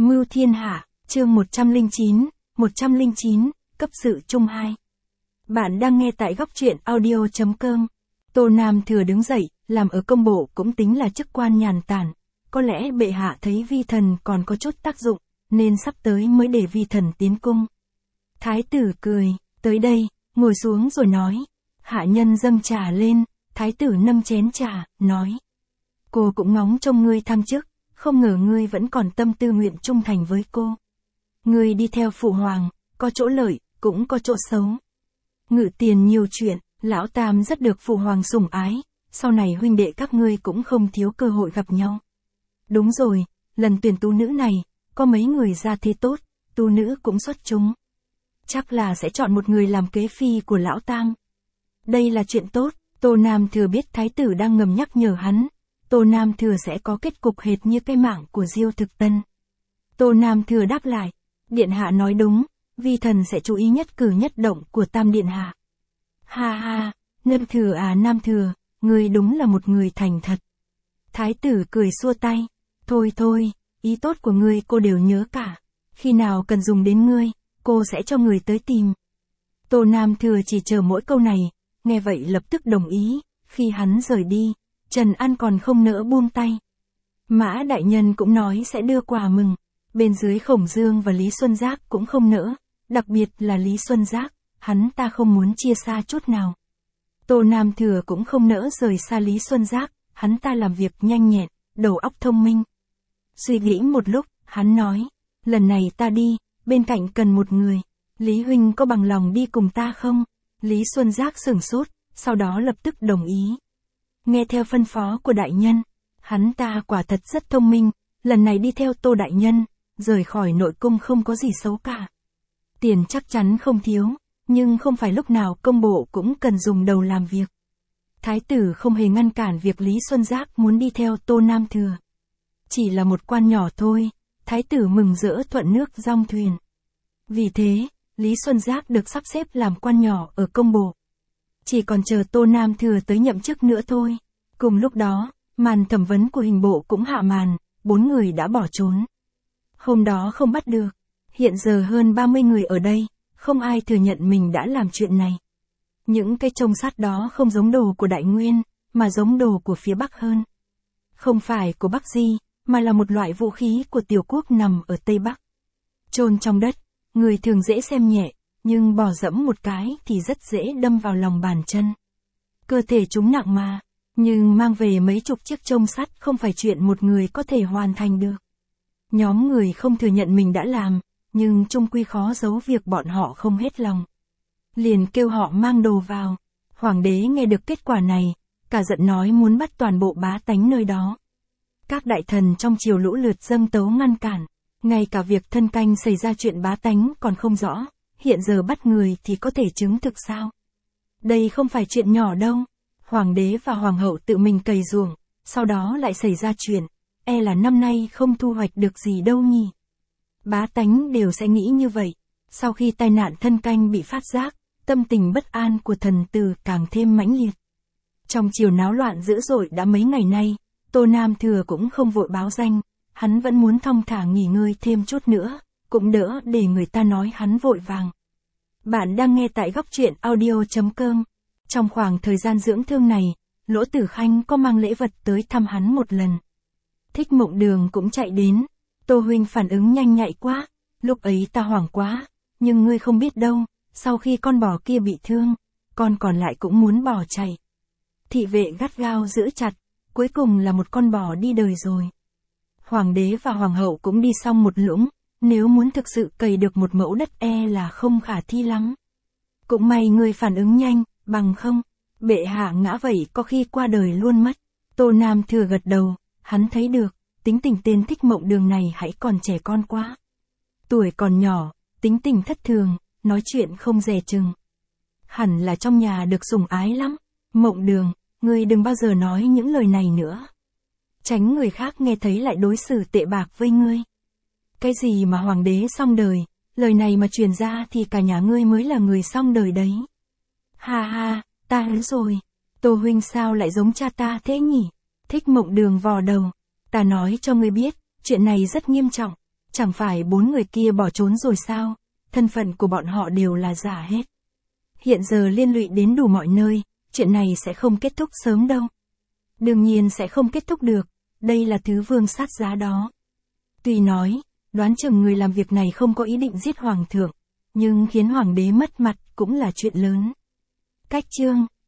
Mưu thiên hạ, chương 109, cấp sự chung 2. Bạn đang nghe tại góc truyện audio.com. Tô Nam Thừa đứng dậy, làm ở công bộ cũng tính là chức quan nhàn tản. Có lẽ bệ hạ thấy vi thần còn có chút tác dụng, nên sắp tới mới để vi thần tiến cung. Thái tử cười, tới đây, ngồi xuống rồi nói. Hạ nhân dâng trà lên, thái tử nâng chén trà, nói. Cô cũng ngóng trông ngươi thăng chức, không ngờ ngươi vẫn còn tâm tư nguyện trung thành với cô. Ngươi đi theo phụ hoàng, có chỗ lợi, cũng có chỗ xấu. Ngự tiền nhiều chuyện, lão tam rất được phụ hoàng sủng ái, sau này huynh đệ các ngươi cũng không thiếu cơ hội gặp nhau. Đúng rồi, lần tuyển tú nữ này, có mấy người ra thế tốt, tú nữ cũng xuất chúng. Chắc là sẽ chọn một người làm kế phi của lão tam. Đây là chuyện tốt, Tô Nam Thừa biết thái tử đang ngầm nhắc nhở hắn. Tô Nam Thừa sẽ có kết cục hệt như cái mạng của Diêu Thực Tân. Tô Nam Thừa đáp lại, điện hạ nói đúng, vi thần sẽ chú ý nhất cử nhất động của tam điện hạ. Ha ha, Nam Thừa à Nam Thừa, ngươi đúng là một người thành thật. Thái tử cười xua tay, thôi thôi, ý tốt của ngươi cô đều nhớ cả, khi nào cần dùng đến ngươi, cô sẽ cho người tới tìm. Tô Nam Thừa chỉ chờ mỗi câu này, nghe vậy lập tức đồng ý, khi hắn rời đi. Trần An còn không nỡ buông tay. Mã đại nhân cũng nói sẽ đưa quà mừng. Bên dưới Khổng Dương và Lý Xuân Giác cũng không nỡ. Đặc biệt là Lý Xuân Giác, hắn ta không muốn chia xa chút nào. Tô Nam Thừa cũng không nỡ rời xa Lý Xuân Giác, hắn ta làm việc nhanh nhẹn, đầu óc thông minh. Suy nghĩ một lúc, hắn nói, lần này ta đi, bên cạnh cần một người. Lý huynh có bằng lòng đi cùng ta không? Lý Xuân Giác sửng sốt, sau đó lập tức đồng ý. Nghe theo phân phó của đại nhân, hắn ta quả thật rất thông minh, lần này đi theo Tô đại nhân, rời khỏi nội cung không có gì xấu cả. Tiền chắc chắn không thiếu, nhưng không phải lúc nào công bộ cũng cần dùng đầu làm việc. Thái tử không hề ngăn cản việc Lý Xuân Giác muốn đi theo Tô Nam Thừa. Chỉ là một quan nhỏ thôi, thái tử mừng rỡ thuận nước dong thuyền. Vì thế, Lý Xuân Giác được sắp xếp làm quan nhỏ ở công bộ. Chỉ còn chờ Tô Nam Thừa tới nhậm chức nữa thôi. Cùng lúc đó, màn thẩm vấn của hình bộ cũng hạ màn, 4 người đã bỏ trốn. Hôm đó không bắt được, hiện giờ hơn 30 người ở đây, không ai thừa nhận mình đã làm chuyện này. Những cái trông sắt đó không giống đồ của Đại Nguyên, mà giống đồ của phía Bắc hơn. Không phải của Bắc Di, mà là một loại vũ khí của tiểu quốc nằm ở Tây Bắc. Chôn trong đất, người thường dễ xem nhẹ, nhưng bỏ dẫm một cái thì rất dễ đâm vào lòng bàn chân. Cơ thể chúng nặng mà, nhưng mang về mấy chục chiếc chông sắt không phải chuyện một người có thể hoàn thành được. Nhóm người không thừa nhận mình đã làm, nhưng chung quy khó giấu việc bọn họ không hết lòng. Liền kêu họ mang đồ vào. Hoàng đế nghe được kết quả này, cả giận nói muốn bắt toàn bộ bá tánh nơi đó. Các đại thần trong triều lũ lượt dâng tấu ngăn cản, ngay cả việc thân canh xảy ra chuyện bá tánh còn không rõ. Hiện giờ bắt người thì có thể chứng thực sao? Đây không phải chuyện nhỏ đâu. Hoàng đế và hoàng hậu tự mình cày ruộng, sau đó lại xảy ra chuyện, là năm nay không thu hoạch được gì đâu nhỉ. Bá tánh đều sẽ nghĩ như vậy. Sau khi tai nạn thân canh bị phát giác, tâm tình bất an của thần tử càng thêm mãnh liệt. Trong triều náo loạn dữ dội đã mấy ngày nay, Tô Nam Thừa cũng không vội báo danh, hắn vẫn muốn thong thả nghỉ ngơi thêm chút nữa. Cũng đỡ để người ta nói hắn vội vàng. Bạn đang nghe tại góc truyện audio.com. Trong khoảng thời gian dưỡng thương này, Lỗ Tử Khanh có mang lễ vật tới thăm hắn một lần. Thích Mộng Đường cũng chạy đến. Tô huynh phản ứng nhanh nhạy quá, lúc ấy ta hoảng quá, nhưng ngươi không biết đâu, sau khi con bò kia bị thương, con còn lại cũng muốn bỏ chạy. Thị vệ gắt gao giữ chặt, cuối cùng là một con bò đi đời rồi. Hoàng đế và hoàng hậu cũng đi xong một lũng. Nếu muốn thực sự cày được một mẫu đất là không khả thi lắm. Cũng may người phản ứng nhanh, bằng không, bệ hạ ngã vậy có khi qua đời luôn mất. Tô Nam Thừa gật đầu, hắn thấy được, tính tình tên Thích Mộng Đường này hãy còn trẻ con quá. Tuổi còn nhỏ, tính tình thất thường, nói chuyện không dè chừng. Hẳn là trong nhà được sủng ái lắm. Mộng Đường, ngươi đừng bao giờ nói những lời này nữa. Tránh người khác nghe thấy lại đối xử tệ bạc với ngươi. Cái gì mà hoàng đế xong đời, lời này mà truyền ra thì cả nhà ngươi mới là người xong đời đấy. Ha ha, ta hứa rồi. Tô huynh sao lại giống cha ta thế nhỉ? Thích Mộng Đường vò đầu. Ta nói cho ngươi biết, chuyện này rất nghiêm trọng. Chẳng phải 4 người kia bỏ trốn rồi sao? Thân phận của bọn họ đều là giả hết. Hiện giờ liên lụy đến đủ mọi nơi, chuyện này sẽ không kết thúc sớm đâu. Đương nhiên sẽ không kết thúc được, đây là thứ Vương sát giá đó. Tuy nói, đoán chừng người làm việc này không có ý định giết hoàng thượng, nhưng khiến hoàng đế mất mặt cũng là chuyện lớn. Cách chương